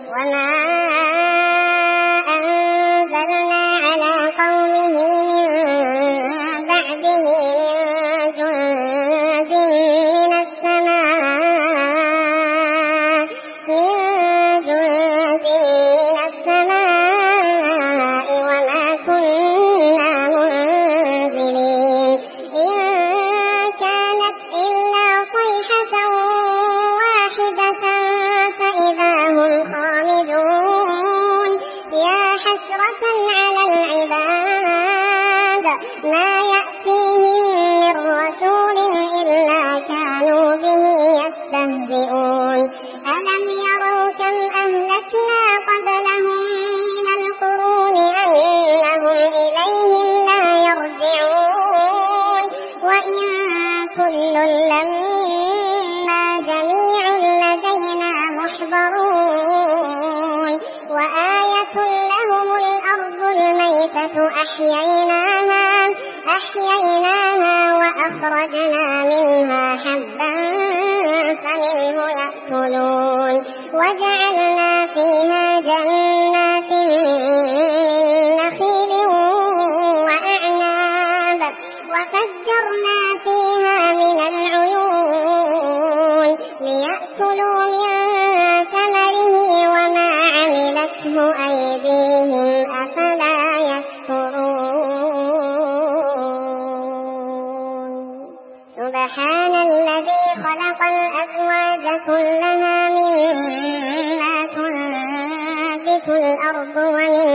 وما أنزلنا على قومه من بعده من جند من السماء وما كنا منزلين إن كانت إلا صيحة واحدة فإذا هم خامدون يا حسرة على العباد ما يأتيهم من رسول إلا كانوا به يستهزئون ألم يروا كم أهلكنا قبلهم من القرون أنهم إليهم لا يرجعون وإن كل لما جميع لدينا محضرون وآية لهم الأرض الميتة أحييناها وأخرجنا منها حبا فمنه يأكلون وجعلنا فيها جنات من نخيل وأعناب وفجرنا فيها من العيون ليأكلوا من ثمره وما عملته أيديهم أفلا يشكرون سبحان الذي خلق الأزواج كلها مما تنبت الأرض ومن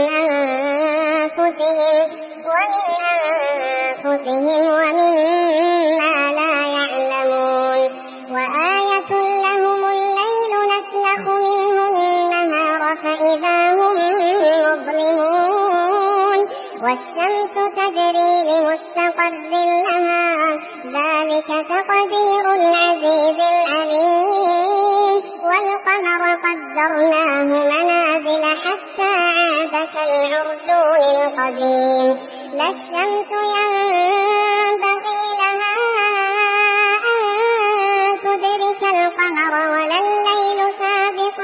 أنفسهم ومما لا يعلمون وآية لهم الليل نسلخ منه النهار فإذا هم مظلمون والشمس تجري لمستقر لها ذلك تقدير العزيز العليم والقمر قدرناه منازل حتى عاد كالعرجون القديم لا الشمس ينبغي لها أن تدرك القمر ولا الليل سابق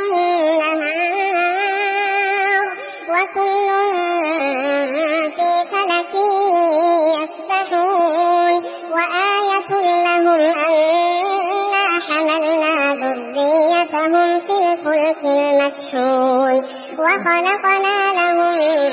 النهار وكل في فلك يسبحون وآية لهم أنا حملنا ذريتهم في الفلك المشحون وخلقنا لهم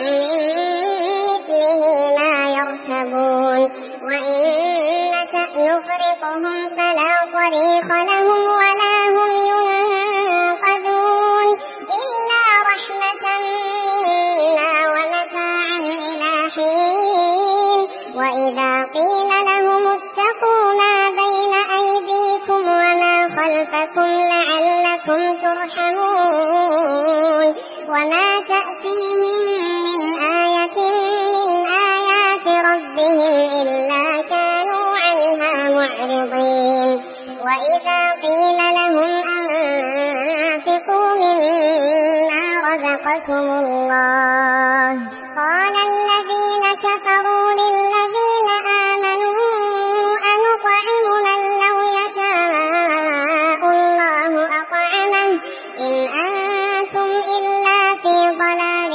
مثله ما يركبون وإن نشأ نغرقهم فلا صريخ لهم ولا هم ينقذون إلا رحمة منا ومتاعا إلى حين وإذا قيل لهم اتقوا ما بين أيديكم وما خلفكم لعلكم ترحمون وما تأتيهم من آية من آيات ربهم إلا كانوا عنها معرضين وإذا قيل لهم أنفقوا مما رزقكم الله قال الذين كفروا للذين آمنوا أنطعم من لو يشاء الله أطعمه إن أنتم إلا في ضلال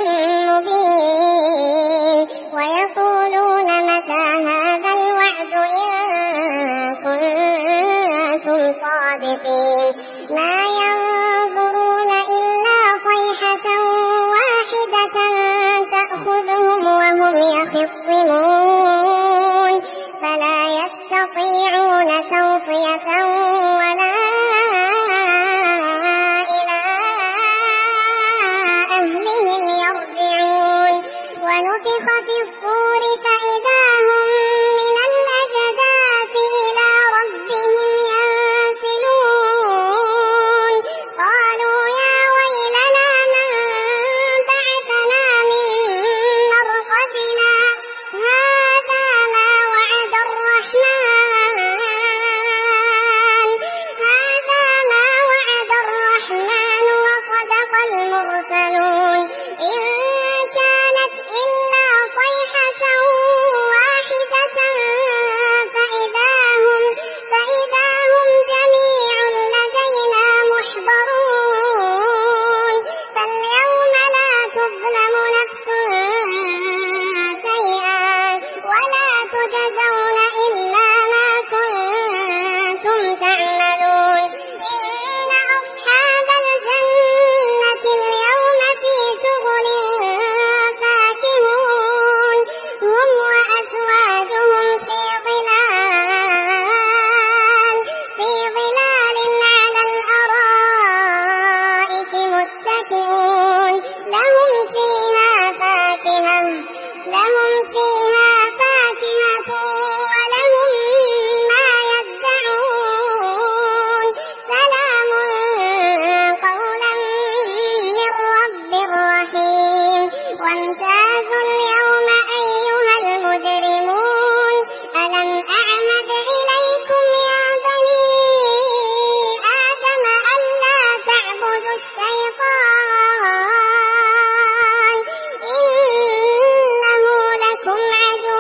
مبين ويقولون متى هذا الوعد إن كنتم صادقين ما ينظرون إلا صيحة واحدة تأخذهم وهم يخصمون متكئون لهم فيها فاكهة ولهم ما يدعون سلام قولا من رب رحيم وامتازوا اليوم أيها المجرمون ألم أعهد إليكم يا بني آدم ألا تعبدوا الشيطان إنه لكم عدو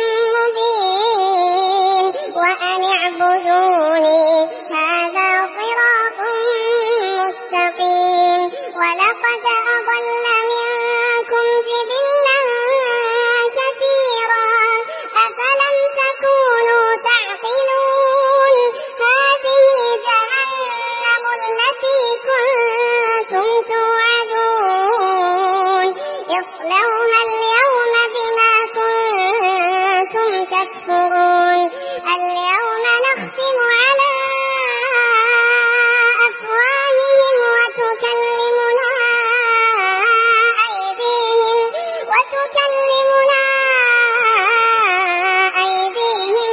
مبين وأن اعبدوني هذا صراط مستقيم ولقد أضل منكم جبلا كثيرا أفلم تكونوا تعقلون هذه جهنم التي كنتم توعدون اصلوها اليوم بما كنتم تكفرون اليوم نختم على أفواههم وتكلمنا أيديهم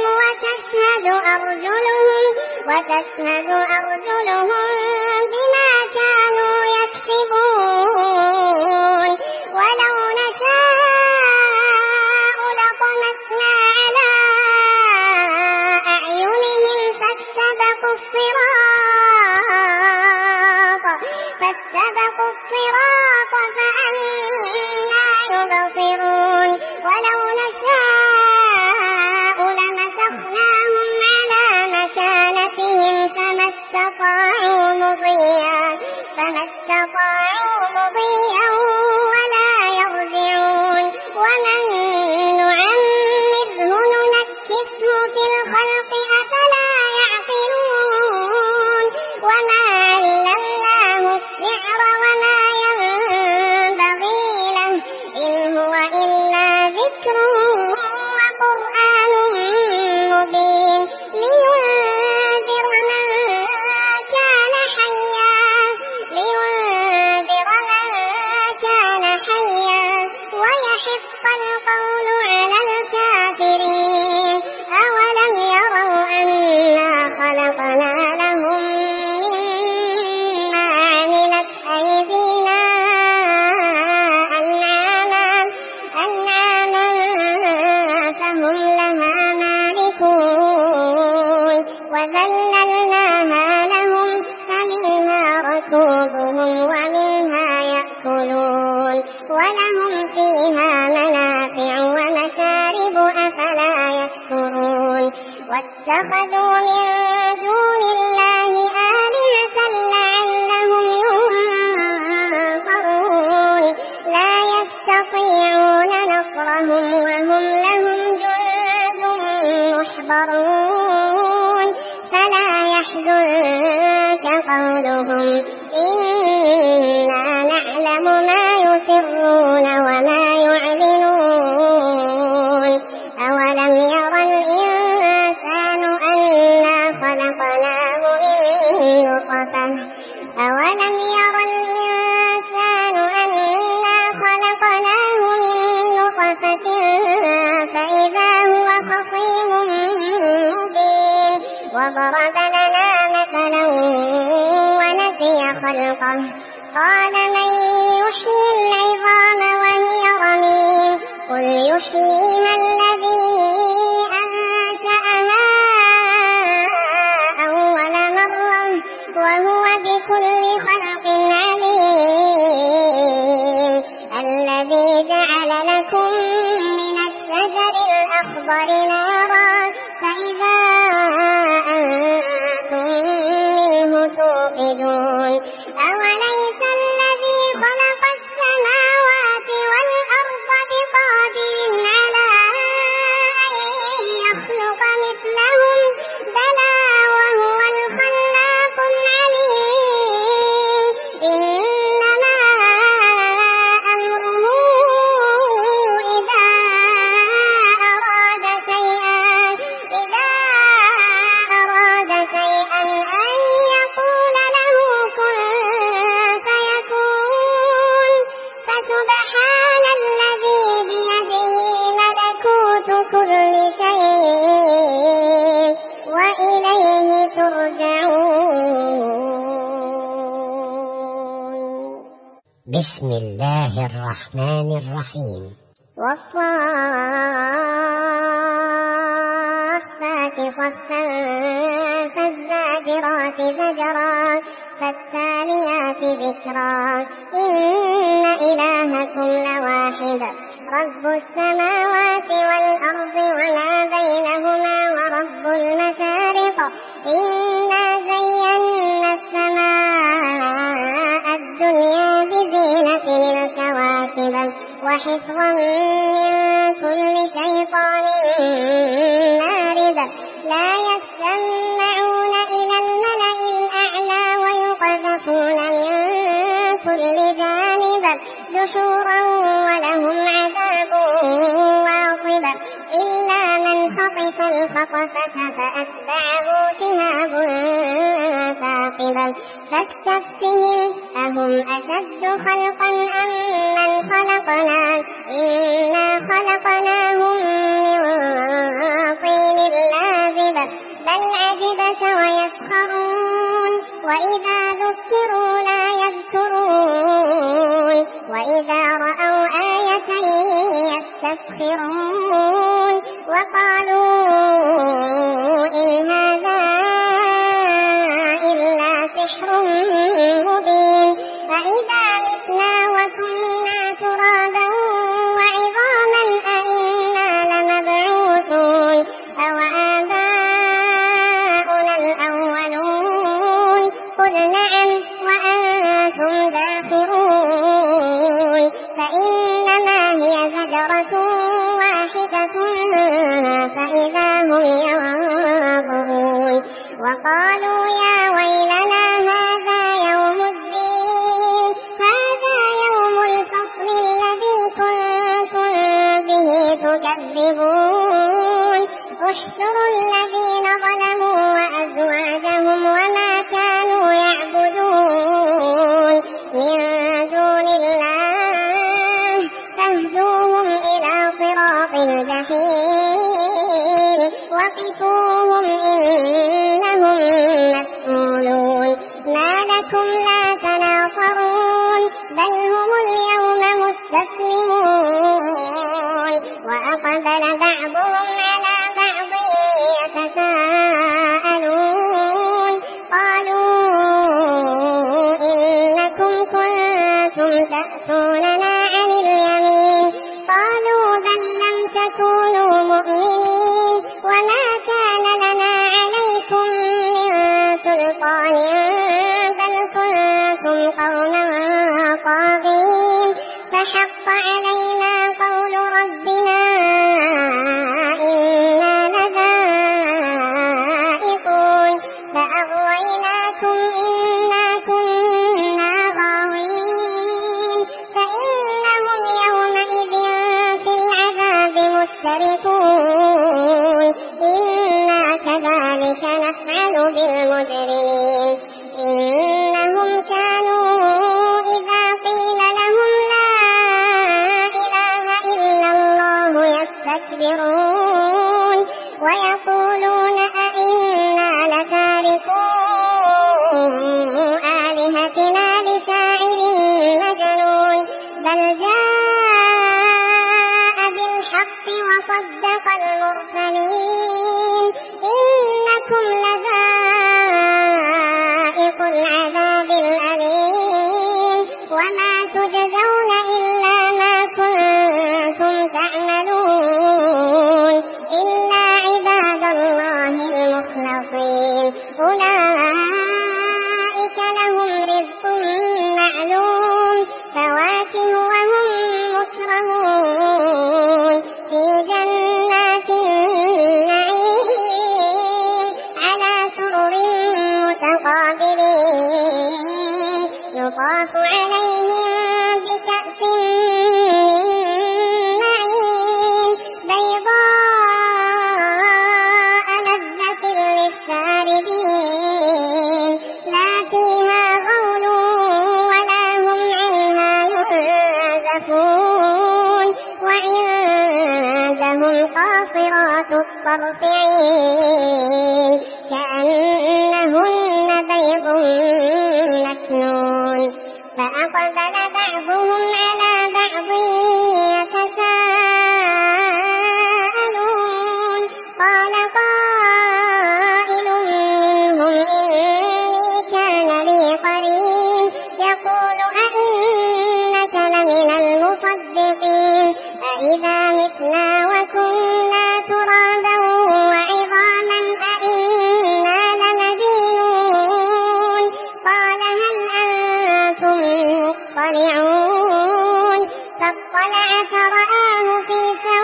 وتشهد أرجلهم بما كانوا يكسبون ولو نشاء لطمسنا على أعينهم فاستبقوا الصراط فأنى يبصرون ولو نشاء لمسخناهم على مكانتهم فما استطاعوا مضيا ولا يرجعون ومن نعمره ننكسه في الخلق أفلا يعقلون وما علمناه الشعر وما ينبغي له إن هو إلا ذكر وقرآن مبين لينذر من كان حيا ويحق القول على الكافرين أولم يروا أنا خلقنا لهم مما عملت أيدينا أنعاما فهم لها مالكون وذللناها لهم فمنها ركوبهم ومنها يأكلون ولهم فيها منافع ومشارب أفلا يشكرون واتخذوا من دون الله آلهة لعلهم ينصرون لا يستطيعون نصرهم وهم لهم جند محضرون فلا يحزنك قولهم إنا نعلم ما يسرون وما يعلنون أولم ير الإنسان أنا خلقناه من نطفة فإذا هو خصيم مبين وضرب لنا مثلا ونسي خلقه قال من يحيي العظام وهي رميم قل يحييها الذي أنشأها أول مرة وهو بكل خلق عليم الذي جعل لكم من الشجر الأخضر نارا فإذا أنتم منه توقدون أوليس الذي خلق السماوات والأرض بقادر على أن يخلق مثلهم بلى وهو الخلاق العليم إنما أمره إذا أراد شيئا بسم الله الرحمن الرحيم. والصافات صفا فالزاجرات زجرا فالتاليات ذكرا إن إلهكم لواحد رب السماوات والأرض وما بينهما ورب المشارق إنا زينا السماء الدنيا بزينة الكواكب وحفظا من كل شيطان مارد لا يستمعون إلى الملأ الأعلى ويقذفون من كل جانب دحورا ولهم عذاب واصب إلا من خطف الخطفة فأتبعه شهاب ثاقب فاستفتهم أهم أشد خلقا أم من خلقنا إنا خلقناهم من طين لازب بل عجبت ويسخرون وإذا ذكروا لا يذكرون وإذا رأوا آية يستسخرون وقالوا إن هذا إلا سحر مبين فإذا متنا وكنا ترابا وعظاما أئنا لمبعوثون أو آباؤنا الأولون قل نعم وأنتم داخرون فإنما هي زجرة واحدة فإذا هم ينظرون وقالوا يا ويلنا هذا يوم الدين هذا يوم الفصل الذي كنتم به تكذبون احشروا الذين ظلموا وأزواجهم وما كانوا يعبدون من دون الله فاهدوهم إلى صراط الجحيم وقفوهم إنهم مسؤولون ما لكم لا تناصرون بل هم اليوم مستسلمون وأقبل بعضهم على بعض يتساءلون قالوا إنكم كنتم تأتوننا عن اليمين قالوا بل لم تكونوا مؤمنين وما كان لنا عليكم من سلطان بل كنتم قوما طاغين فحق علينا قول ربنا إنا لذائقون فأغويناكم إنا كنا غاوين فإنهم يومئذ في العذاب مشتركون إنا كذلك نفعل بالمجرمين إنهم كانوا إذا قيل لهم لا إله إلا الله يستكبرون ويقولون أئنا لتاركو آلهتنا لشاعر مجنون بل جاء بالحق وصدق المرسلين إنكم لذائق العذاب الأليم وما تجزون إلا ما كنتم تعملون إلا عباد الله المخلصين أولئك لهم رزق معلوم فواكه وهم مكرمون في جنات النعيم على سرر متقابلين يطاف عليهم بكأس من معين بيضاء لذة للشاربين لا فيها غول ولا هم عنها ينزفون وعندهم قاصرات الطرف عين كأنهن بيض مكنون فأقبل بعضهم مصدقين أإذا متنا وكنا ترابا وعظاما أإنا لمدينون قال هل أنتم مطلعون فاطلع فرآه في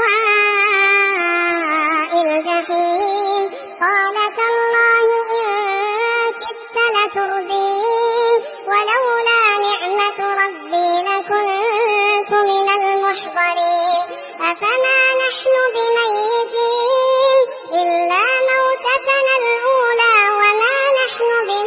سواء الجحيم قال تالله إن كدت لتردين ولولا نعمة ربي لكنت من المحضرين أفما نحن بميتين إلا موتتنا الأولى وما نحن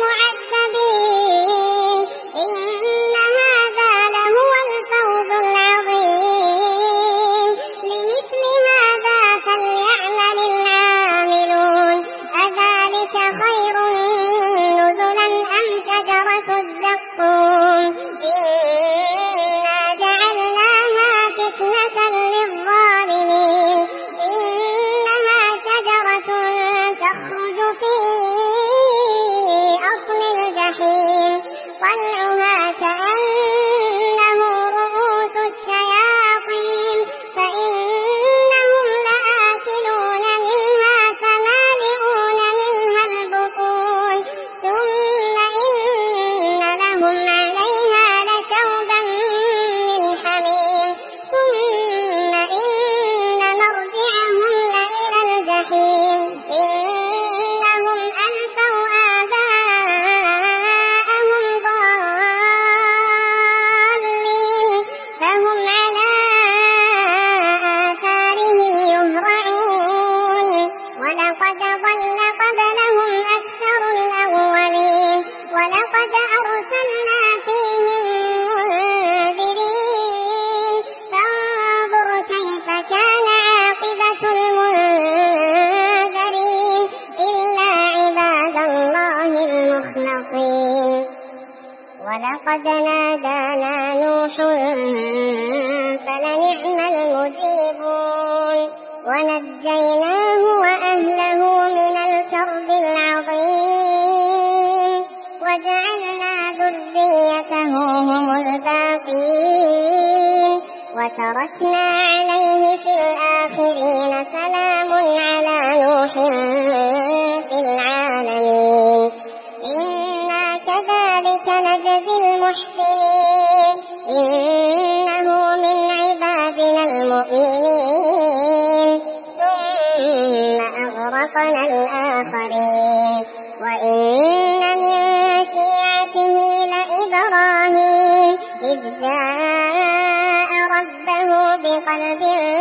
بمعذبين إن هذا لهو الفوز العظيم لمثل هذا فليعمل العاملون أذلك خير نزلا أم شجرة الزقوم إنا جعلناها فتنة للظالمين إنها شجرة تخرج في أصل الجحيم طلعها كأنه رؤوس الشياطين فإنهم لآكلون منها فمالئون منها البطون ثم إن لهم عليها لشوبا من حميم ثم إن مرجعهم لإلى الجحيم إنهم ألفوا آباءهم ضالين فهم على آثارهم يهرعون ولقد ضل قبلهم أكثر الأولين ولقد أرسلنا فيهم منذرين فانظر كيف كان عاقبة المنذرين إلا عباد الله المخلصين ولقد نادانا نوح فلنعم المجيبون ونجيناه وأهله من الكرب العظيم وجعلنا ذريته هم الباقين وتركنا عليه في الآخرين سلام على نوح في العالمين إنا كذلك نجزي المحسنين إنه من عبادنا المؤمنين ثم أغرقنا الآخرين وإن من شيعته لإبراهيم إذ جاء ربه بقلب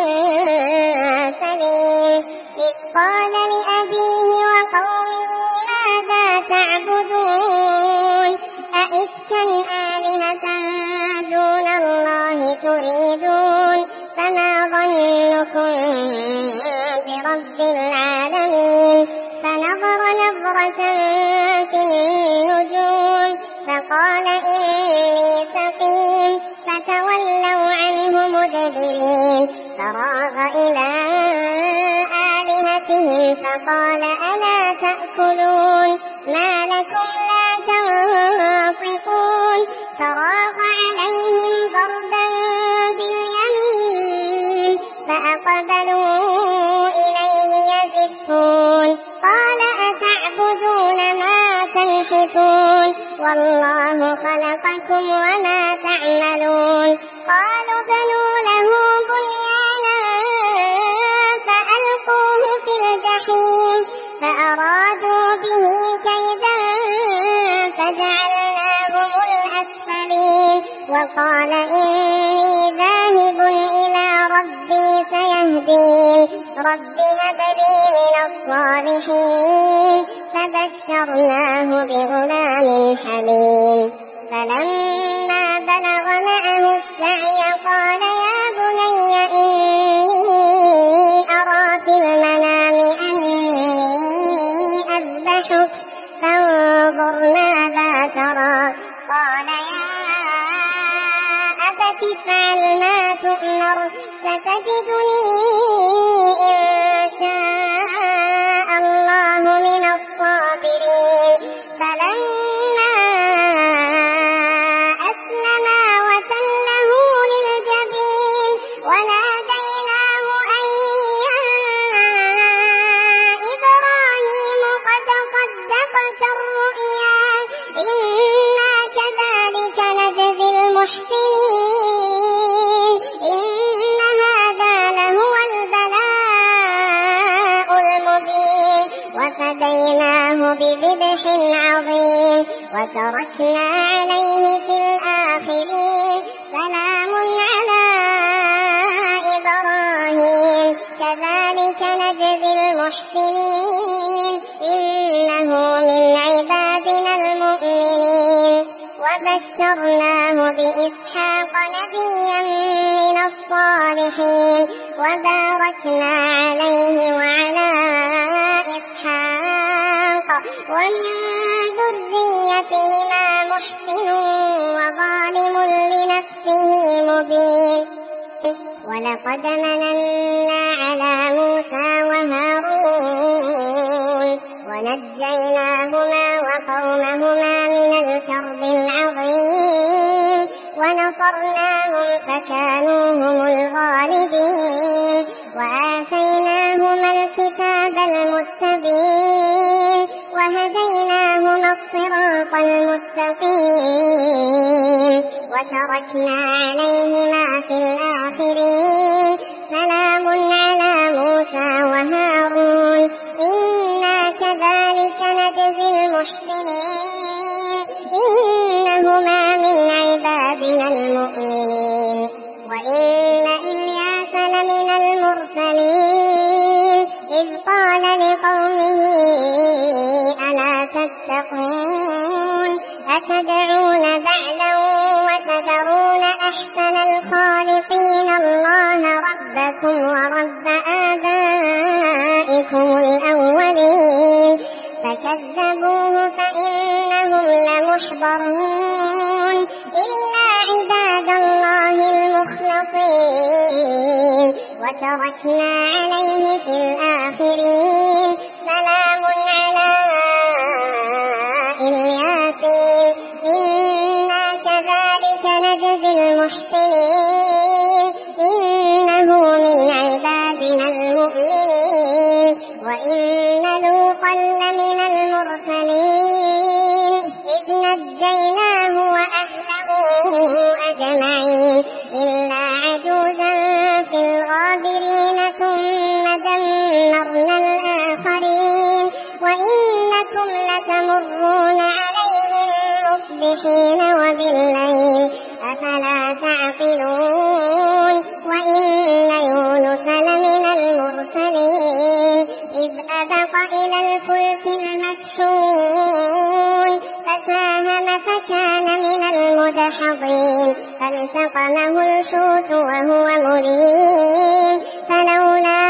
سليم إذ قال لأبيه وقومه ماذا تعبدون أئفكا آلهة دون الله تريدون فما ظنكم برب العالمين فنظر نظرة في النجوم فقال إني سقيم فتولوا عنه مدبرين فراغ إلى آلهتهم فقال ألا تأكلون ما لكم لا تنطقون فراغ عليهم ضربا باليمين فأقبلوا إليه يزفون قال أتعبدون ما تنحتون والله خلقكم وما تعملون قالوا بنوا له بنيانا فألقوه في الجحيم فأرادوا به كيدا فجعلناهم الأسفلين وقال إني ذاهب إلى ربي سيهدين رب هب لي من الصالحين فبشرناه بغلام حليم فلما بلغ معه السعي قال يا بني إني أرى في المنام أني أذبحك فانظر ماذا ترى قال يا أبت افعل ما تؤمر ستجدني إن شاء الله من الصابرين فلما أسلما وتله للجبين وتركنا عليه في الآخرين سلام على إبراهيم كذلك نجزي المحسنين إنه من عبادنا المؤمنين وبشرناه بإسحاق نبيا من الصالحين وباركنا عليه وعلى إسحاق ومن ذريتهما محسن وظالم لنفسه مبين ولقد مننا على موسى وهارون ونجيناهما وقومهما من الكرب العظيم ونصرناهم فكانوا هم الغالبين وآتيناهما الكتاب المستبين وهديناهما الصراط المستقيم وتركنا عليهما في الآخرين سلام على موسى وهارون إنا كذلك نجزي المحسنين إنهما من عبادنا المؤمنين وإن إلياس لمن المرسلين إذ قال لقومه ألا تتقون أتدعون بعلا وتذرون أحسن الخالقين الله ربكم ورب آبائكم الأولين فكذبوه فإنهم لمحضرون إلا عباد الله المخلصين وتركنا عليه في الآخرين سلام على الياسين إنا كذلك نجزي المحسنين إنه من عبادنا المؤمنين وإن لوطا لمن المرسلين إذ نجيناه وأهله أجمعين إلا عجوزا في الغابرين ثم دمرنا الآخرين وإنكم لتمرون عليهم مصبحين وبالليل أفلا تعقلون وإن يونس لمن المرسلين إذ أبق إلى الفلك المشحون فساهم فكان من المدحضين فالتقمه الحوت وهو مليم فلولا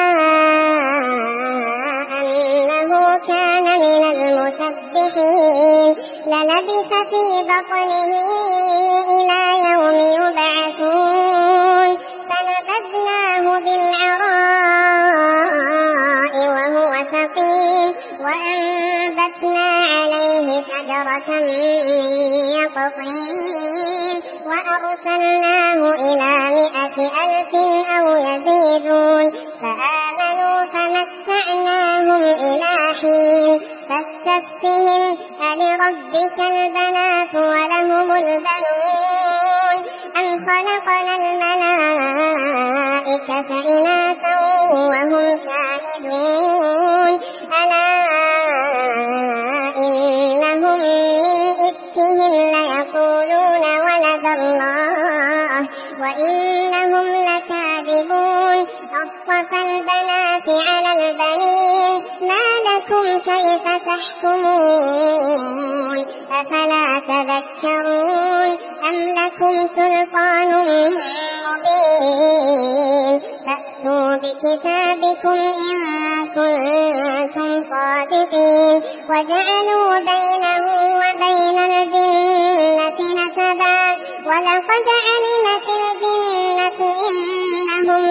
أنه كان من المسبحين للبث في بطنه إلى يوم يبعثون فنبذناه بالعراء وهو سقيم وأنبتنا عليه شجرة من يقطين وأرسلناه إلى 100,000 أو يزيدون فآمنوا فمتعناهم إلى حين فاستفتهم ألربك البنات ولهم البنون أم خلقنا الملائكة إناثا وهم شاهدون ألا إنهم من إفكهم ليقولون ولد الله وإنهم لكاذبون أصطفى البنات على البنين ما لكم كيف تحكمون أفلا تذكرون أم لكم سلطان مبين فأتوا بكتابكم إن كنتم صادقين وجعلوا بينه وبين الجنة نسبا ولقد علمت الجنة إنهم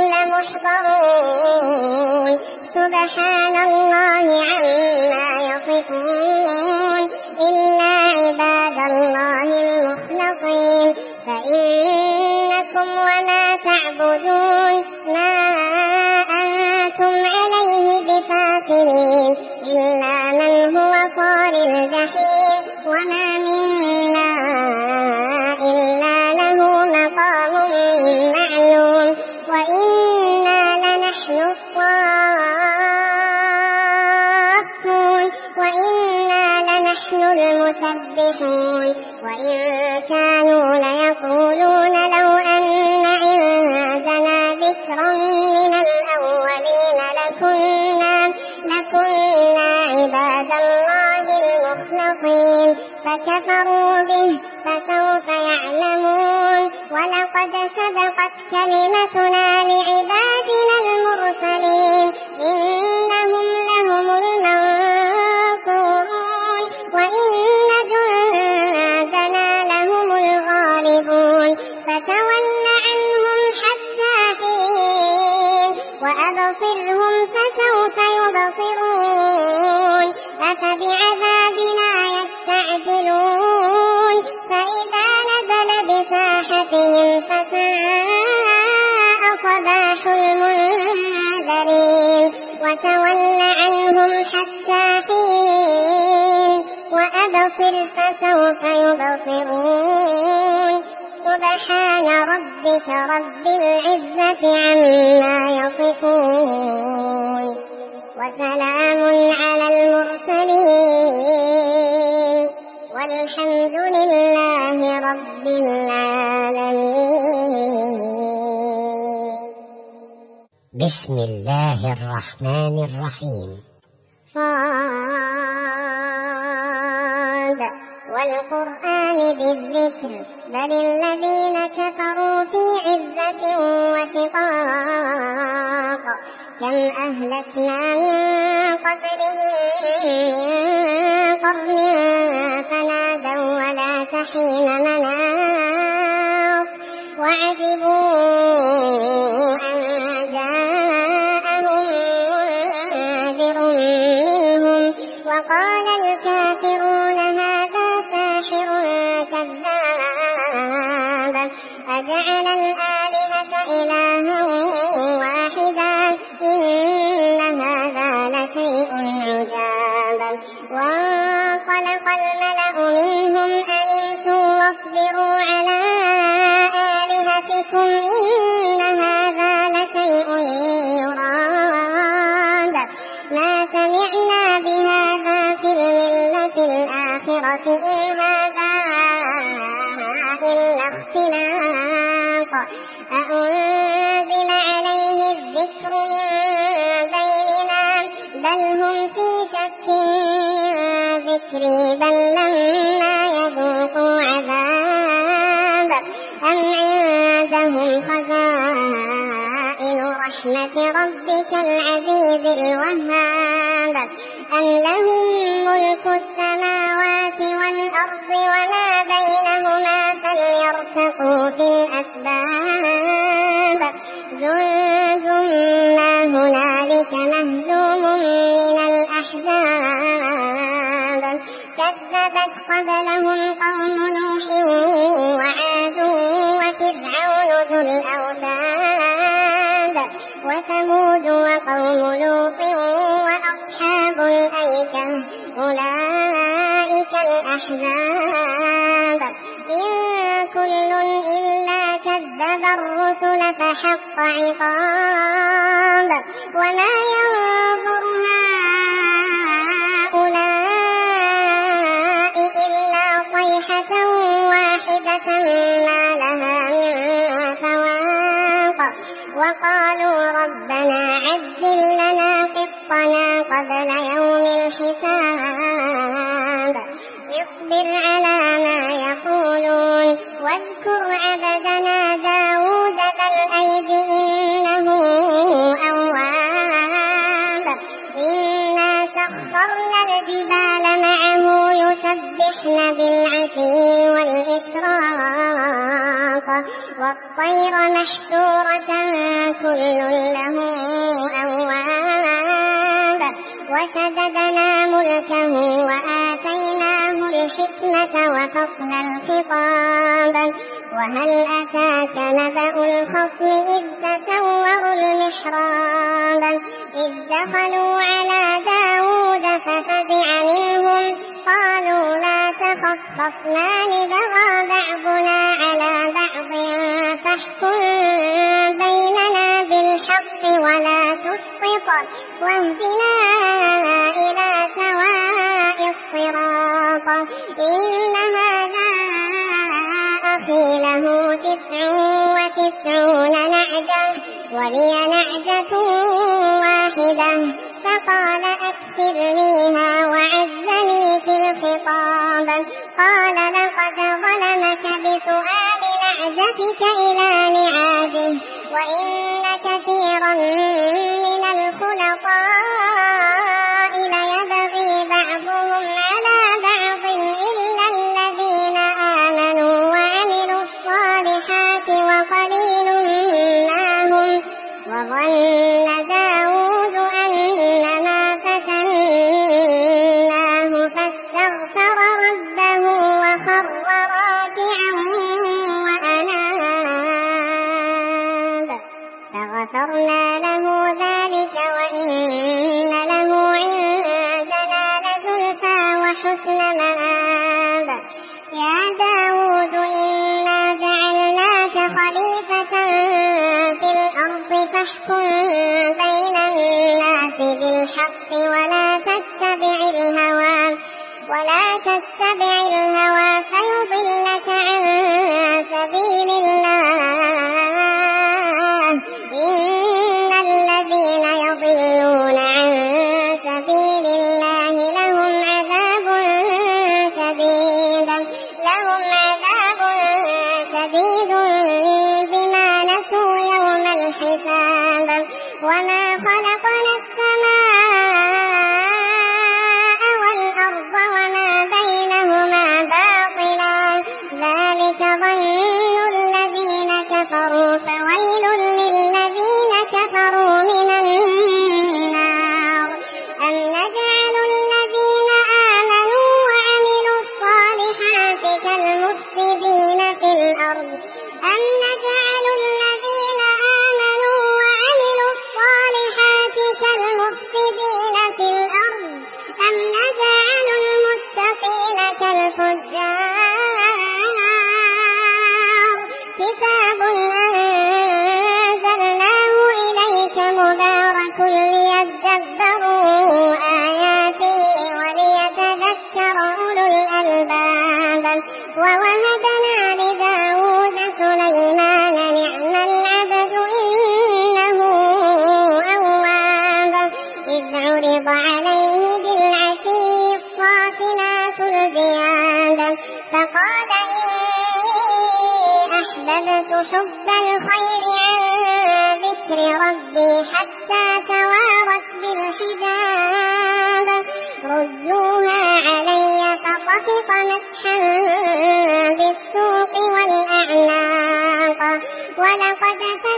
لمحضرون سبحان الله عما يصفون إلا عباد الله المخلصين فإنكم وما تعبدون ما أنتم عليه بفاتنين إلا من هو صال الجحيم وما منا إلا له مقام معلوم وإنا لنحن الصافون وإنا لنحن المسبحون يفلحون وإن كانوا ليقولون لو أن عندنا ذكرا من الأولين لكنا عباد الله المخلصين فكفروا به فسوف يعلمون ولقد سبقت كلمتنا لعبادنا المرسلين إنهم لهم المنصورون وإن جندنا لهم الغالبون فتول عنهم حتى حين وأبصرهم فسوف يبصرون أفبعذابنا يستعجلون فإذا نزل بساحتهم فساء صباح المنذرين وتول عنهم حتى حين وأبصر فسوف يبصرون سبحان ربك رب العزة عما يصفون وسلام على المرسلين والحمد لله رب العالمين. بسم الله الرحمن الرحيم. صاد والقرآن بالذكر بل الذين كفروا في عزة وشقاق كم أهلكنا من قبلهم من قرن فنادوا ولا تحين مناص وعجبوا أن جاءهم منذر منهم وقال الكافرون هذا ساحر كذاب أجعل الآلهة إلها واحدا إن هذا لشيء عجاب وانطلق الملأ منهم أن امشوا واصبروا على آلهتكم إن هذا لشيء يراد ما سمعنا بهذا في الملة الآخرة إن هذا إلا اختلاق أأنزل عليه الذكر من بيننا بل هم في شك من ذكري بل لما يذوقوا عذاب أم عندهم خزائن رحمة ربك العزيز الوهاب أم لهم ملك السماوات والأرض وما بينهما فليرتقوا في الأسباب جند ما هنالك مهزوم من الأحزاب كذبت قبلهم قوم نوح وعاد وفرعون ذو الأوتاد وثمود وقوم لوط وأصحاب الأيكة أولئك الأحزاب إن كل إلا كذب الرسل فحق عقاب وما ينظر هؤلاء إلا صيحة واحدة ما لها من فواق وقالوا ربنا عجل لنا قطنا قبل يوم الحساب اصبر على ما يقولون واذكر عبدنا داود ذا الأيد إنه أواب إنا سخرنا الجبال معه يسبحن بالعشي والإشراق والطير محشورة كل له أواب وشددنا ملكه وآتيناه الحكمة وفصل الخطاب وهل أتاك نبأ الخصم إذ تسوروا المحراب إذ دخلوا على داود ففزع منهم قالوا لا تخف خصمان بغى بعضنا على بعض فاحكم بيننا بالحق ولا تشطط واهدنا إلى سواء الصراط إن وتسعون نعجة ولي نعجة واحدة فقال أكثرنيها وعزني في الخطاب. قال لقد ظلمك بسؤال نعجتك إلى نعاجه وإن كثيرا من الخلطاء ليبغي بعضهم على بعض إلا الذين آمنوا وعملوا الصالحات وقليل ما هم. وظن داود أنما فتناه فاستغفر ربه وخر راكعا وأناب فغفرنا له ذلك وإن له عندنا لزلفى وحسن مآب. يا داود إنا جعلناك خليفة في الأرض فاحكم بين الناس بالحق ولا تتبع الهوى فيضلك عن سبيل الله. إن الذين يضلون عن سبيل الله لهم عذاب شديد بما نسوا يوم الحساب. وما خلقنا السماء والأرض وما بينهما باطلا ذلك ظن الذين كفروا فويل للذين كفروا من النار. أم نجعل الذين آمنوا وعملوا الصالحات كالمفسدين في الأرض أم نجعل المتقين كالفجار. كتاب أنزلناه إليك مبارك ليدبروا آياته وليتذكر أولو الألباب. ووهبنا لداود سليمان نعم العبد إنه أواب. إذ عرض عليه بالعشي الصافنات الجياد فقال إني أحببت حب الخير عن ذكر ربي حتى توارت بالحجاب. ردوها علي فطفق مسحا بالسوق والأعناق. ولقد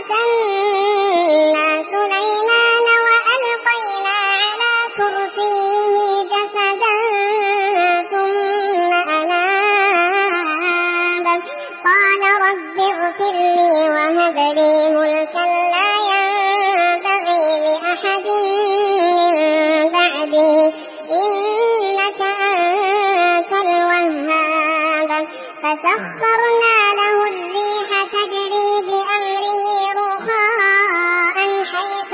فتنا سليمان وألقينا على كرسيه جسدا ثم أناب. قال رب اغفر لي وهب لي ملكا لا ينبغي لأحد من بعدي إنك أنت الوهاب. فسخرنا له الريح تجري بأمره رخاء حيث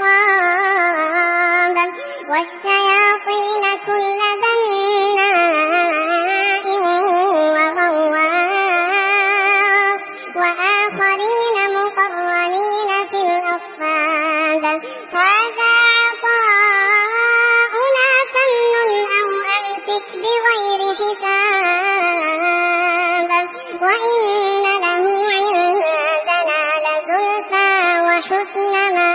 أصاب والشياطين كل بناء وغواص وآخرين مقرنين في الأصفاد. هذا عطاؤنا فامنن أو أمسك بغير حساب. وإن له عندنا لزلفى وحسن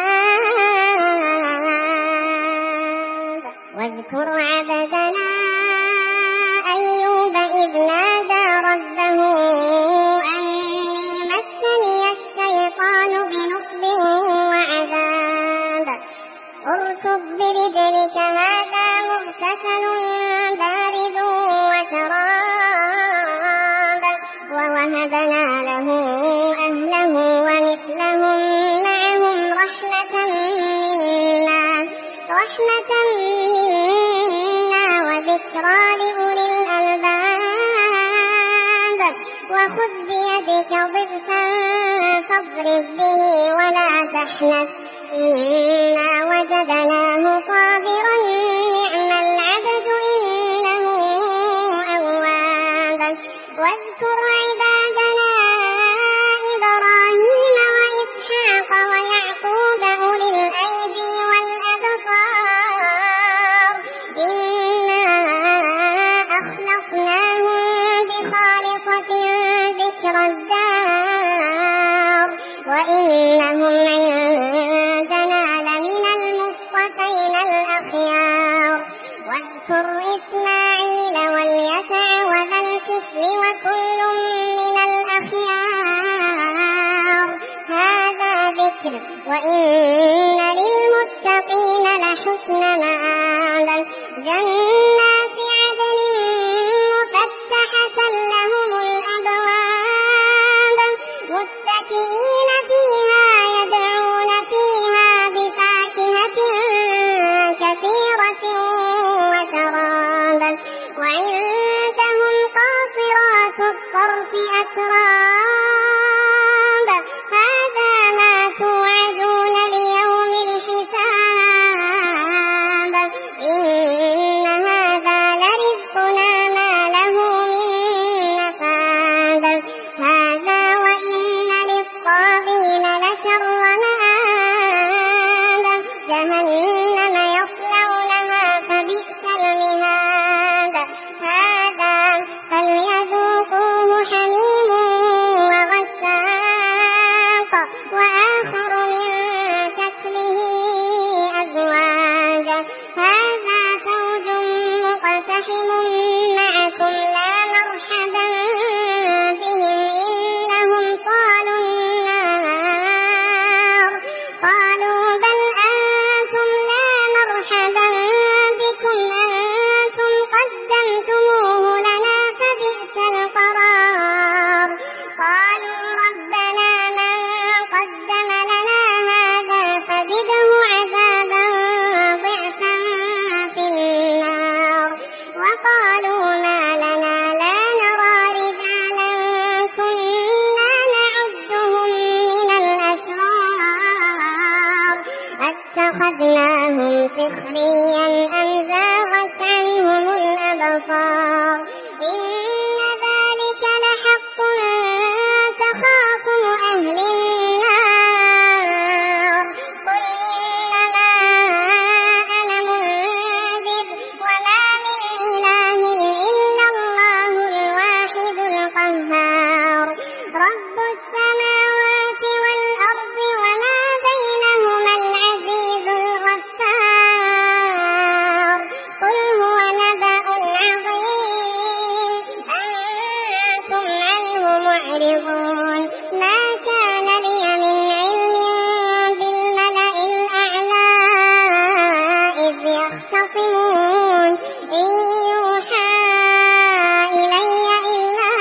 مآب. واذكر عبدنا أيوب إذ نادى ربه أني مسني الشيطان بنصب وعذاب. اركض برجلك هذا مغتسل بارد وشراب. ووهبنا له أهله ومثلهم معهم رحمة منا وذكرى لأولي الألباب. وخذ بيدك ضغثا فاضرب به ولا تحنث إنا وجدناه صابرا نعم العبد إنه أواب. واذكر عبادنا وإنهم عندنا لمن المصطفين الأخيار واذكر إسماعيل واليسع وذا الكفل وكل من الأخيار هذا ذكر وإن للمتقين لحسن مآب جنات عدن مفتحة لهم الأبواب متكئين فيها يدعون فيها بفاكهة كثيرة وشراب وعندهم قاصرات الطرف أتراب هذا ما توعدون ليوم الحساب إن هذا لرزقنا ما له من نفاد هذا وإن للطاغين لشر مآب جهنم يصلونها فبئس المهاد هذا فليذوقوه حميم وغساق وآخر من شكله أزواج هذا فوج مقتحم معكم لا مرحبا بهم إنهم طالوا النار قالوا بل أنتم لا مرحبا بكم أنتم قدمتموه لنا فبئس القرار قالوا ربنا من قدم لنا هذا فزده عذابا ضعفا في النار وقالوا ما لنا لا نرى رجالا كنا نعدهم من الأشرار اتخذناهم سخريا أم زاغت عنهم الأبصار إن ذلك لحق تخاصم أهل النار قل إنما أنا منذر وما من إله إلا الله الواحد القهار رب السماوات والأرض وما بينهما العزيز الغفار قل هو نبأ عظيم أنتم عنه معرضون ما كان لي من علم بالملأ الأعلى إذ يختصمون إن يوحى إلي إلا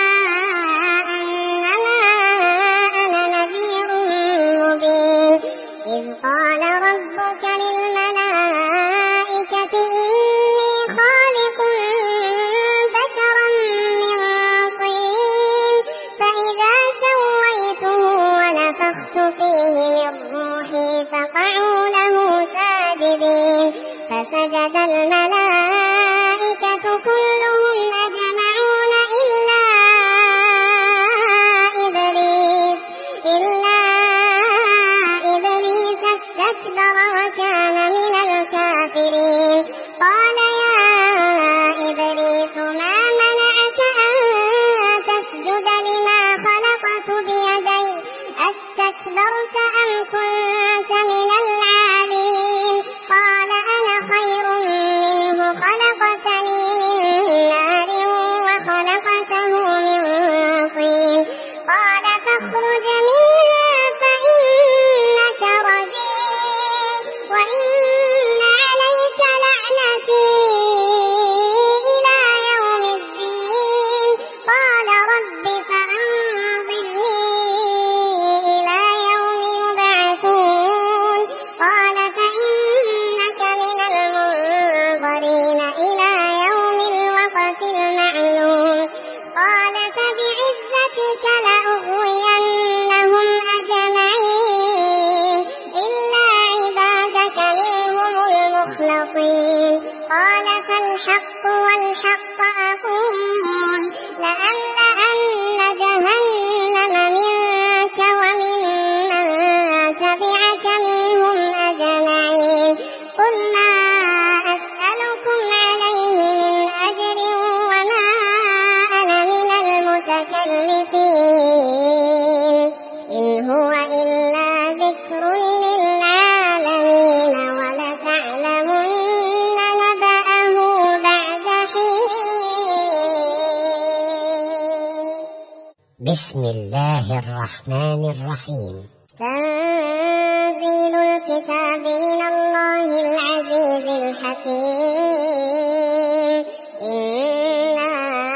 أنما أنا نذير مبين إذ قال ربك للملائكة إني خالق بشرا من طين فإذا سويته ونفخت فيه من روحي فقعوا له ساجدين فسجد الملائكة كلهم أجمعون إلا إبليس استكبر وكان من الكافرين قال يا إبليس ما منعك أن تسجد لما خلقت بيدي أستكبرت أم كنت من العالين قال أنا خير منه خلقتني من نار وخلقته من طين قال فاخرج منها فإنك رجيم وإن عليك لعنتي إلى يوم الدين قال رب فأنظرني إلى يوم يبعثون قال فإنك من المنظرين إلى يوم الوقت المعلوم قال فبعزتك لأغوينهم أجمعين إلا عبادك منهم المخلصين قال فالحق والحق أقول لأملأن جهنم منك ومن من تبعك منهم أجمعين قل ما أسألكم عليه من أجر وما أنا من المتكلفين إن هو إلا ذكر للعالمين ولتعلمن نبأه بعد حين. بسم الله الرحمن الرحيم. تنزيل الكتاب من الله العزيز الحكيم. إنا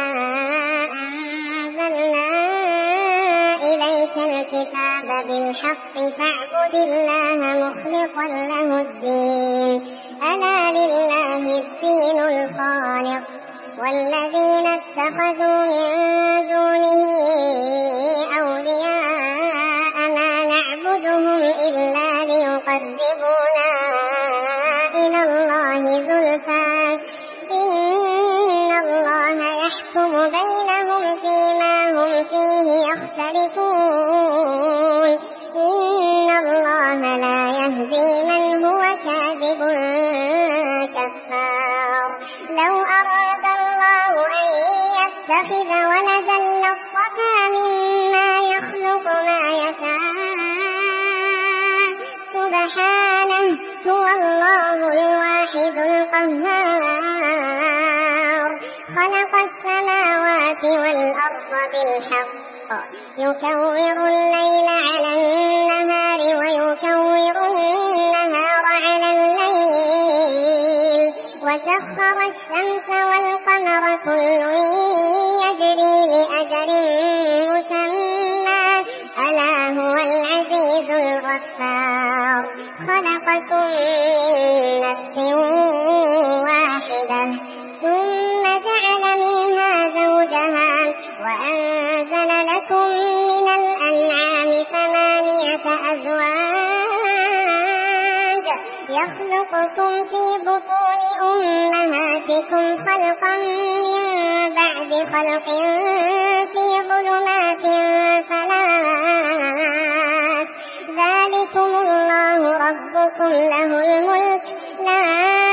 أنزلنا إليك الكتاب بالحق فاعبد الله مخلصا له الدين ألا لله الدين الخالص والذين اتخذوا من دونه أولياء ما نعبدهم إلا ليقربونا إلى الله زلفى إن الله يحكم بينهم فيما هم فيه يختلفون إن الله لا يهدي من هو كاذب كفار. لو أراد الله أن يتخذ ولدا لاصطفى مما يخلق ما يشاء سبحانه هو الله الواحد القهار. خلق السماوات والأرض بالحق يكور الليل على النهار ويكور النهار على الليل وسخر الشمس والقمر كل يجري لأجل مسمى ألا هو العزيز الغفار. خلقكم من نفس واحدة ثم جعل منها زوجها وأنزل لكم من الأنعام 8 أزواج يخلقكم في بطون أمهاتكم خلقا من بعد خلق في ظلمات 3 ذلكم الله ربكم له الملك لا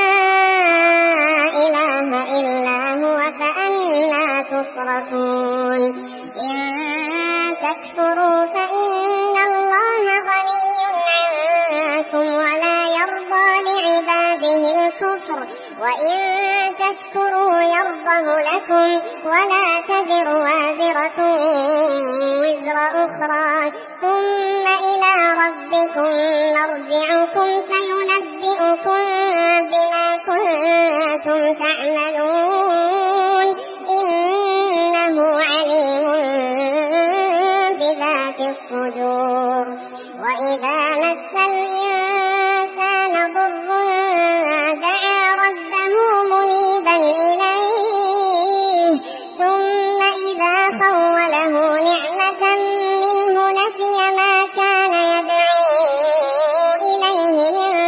إله إلا هو فأنى تصرفون. إن تكفروا فإن الله غني عنكم ولا يرضى لعباده الكفر وإن تشكروا يرضه لكم ولا تزر وازرة وزر أخرى ثم إلى ربكم مرجعكم فينبئكم بما كنتم تعملون إنه عليم بذات الصدور. وإذا مس الإنسان ضر دعا ربه منيبا إليه ثم إذا خوله نعمة منه نسي ما كان يدعو إليه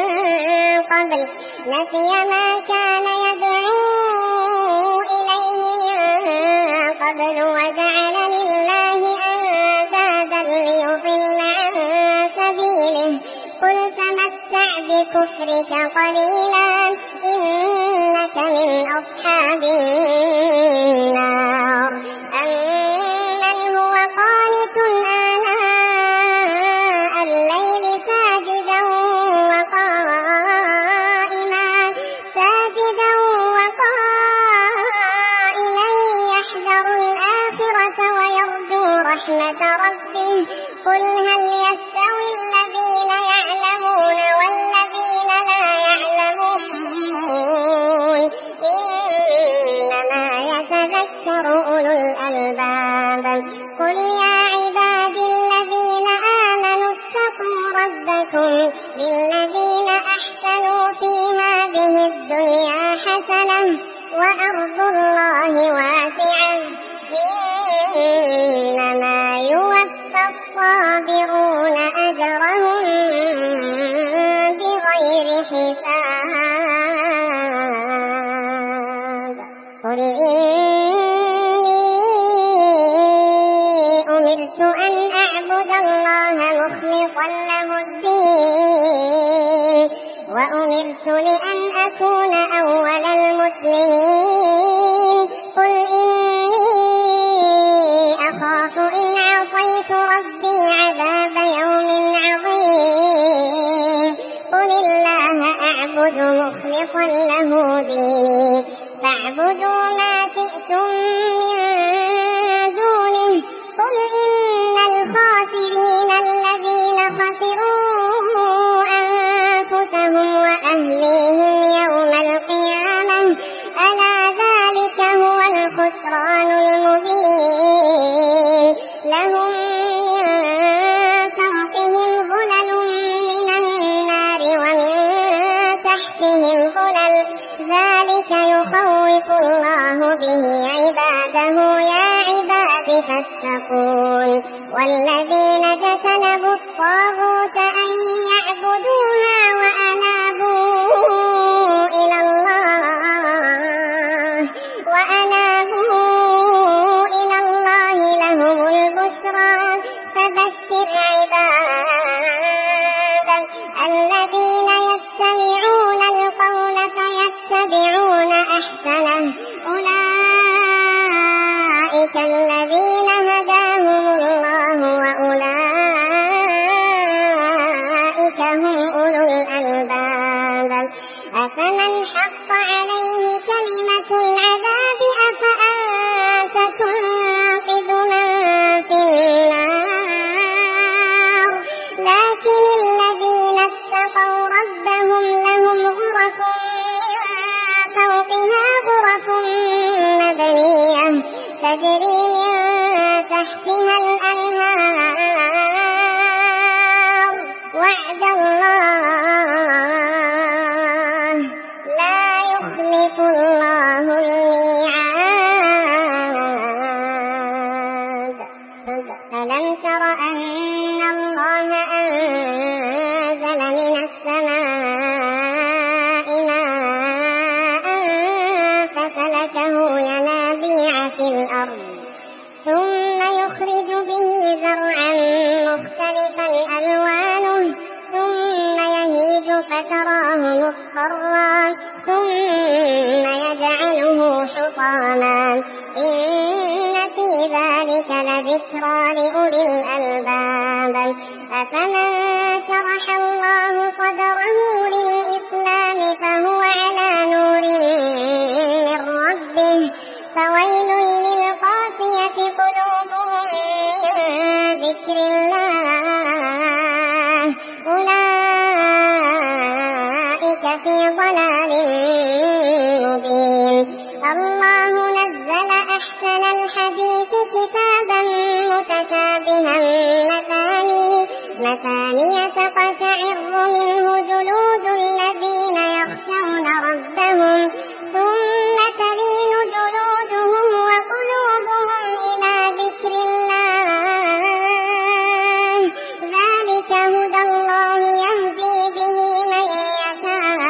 من قبل وجعل لله أندادا ليضل عن سبيله قل تمتع بكفرك قليلا إنك من أصحاب النار. أمن هو قانت آناء الليل ساجدا وقائما يحذر الآخرة ويرجو رحمة ربه قل هل يستوي الذين يعلمون والذين لا يعلمون إنما يتذكر أولو الألباب. قل يا عبادي الذين آمنوا اتقوا ربكم للذين أحسنوا في هذه الدنيا حسنة وأرض الله واسعة إنما يوفى الصابرون أجرهم بغير حساب. قل أمرت أن أعبد الله مخلصا له الدين وأمرت لأن أكون أول المسلمين. قل إني أخاف إن عصيت ربي عذاب يوم أعبد مخلصا له ديني فاعبدوا ما شئتم من دونه قل إن الخاسرين الذين خسروا أنفسهم وأهليهم يوم القيامة ألا ذلك هو الخسران المبين لهم من فوقهم ظلل من النار ومن تحتهم ظلل ذلك يخوف الله به عباده يا عباد فاتقون والذين اجتنبوا الطاغوت أن يعبدوها وأنابوا إلى الله لهم البشرى فبشر عباده الذين يستمعون القول فيتبعون أحسنه أولئك الذين هداهم الله وأولئك هم أولو الألباب أفمن حق عليه كلمة العذاب أفأنت تنقذ من في النار لكن الذين اتقوا ربهم لهم غرف من فوقها غرف مبنية تجري من تحتها الأنهار وعد الله لا يخلف الله الميعاد ألم تر أن الله أنزل من السماء ماء فسلكه ينابيع في الأرض ثم يخرج به زرعا مختلفا ألوانه ثم يهيج فتراه مصفرا ثم يجعله حطاما إن في ذلك لذكرى لأولي الألباب أفمن شرح الله صدره للإسلام فهو على نور من ربه فويل للقاسية قلوبهم من ذكر الله أولئك في ضلال مبين الله نزل أحسن الحديث كتابا متشابها مثانية تقشعر منه جلود الذين يخشون ربهم ثم تلين جلودهم وقلوبهم إلى ذكر الله ذلك هدى الله يهدي به من يشاء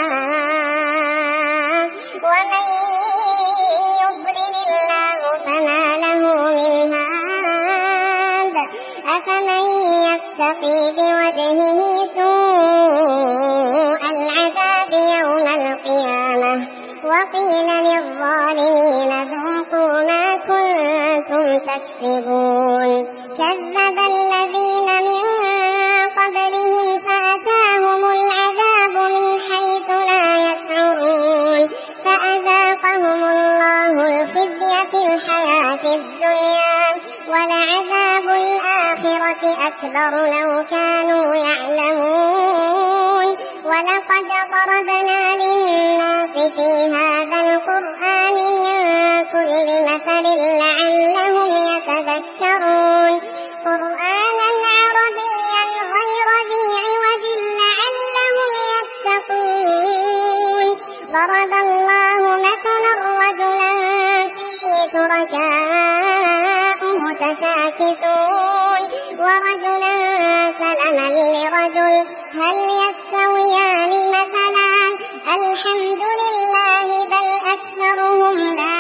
ومن يضلل الله فما له من هاد أفمن يتقي بوجهه سوء العذاب يوم القيامة وقيل للظالمين ذوقوا ما كنتم تكسبون كذب الذين من قبلهم فأتاهم العذاب من حيث لا يشعرون فأذاقهم الله الخزي في الحياة الدنيا ولعذاب الآخرة أكبر لو كانوا يعلمون ولقد ضربنا للناس في هذا القرآن من كل مثل لعلهم يتذكرون قرآنا عربيا غير ذي عوج لعلهم يتقون ضرب الله مثلا رجلا فيه شركاء متشاكسون ورجلا سلما لرجل هل يستويان مثلا الحمد لله بل أكثرهم لا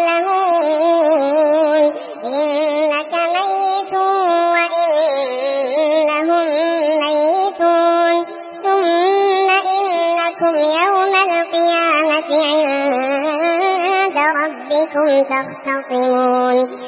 يعلمون إنك ميت وإنهم ميتون ثم إنكم يوم القيامة عند ربكم تختصمون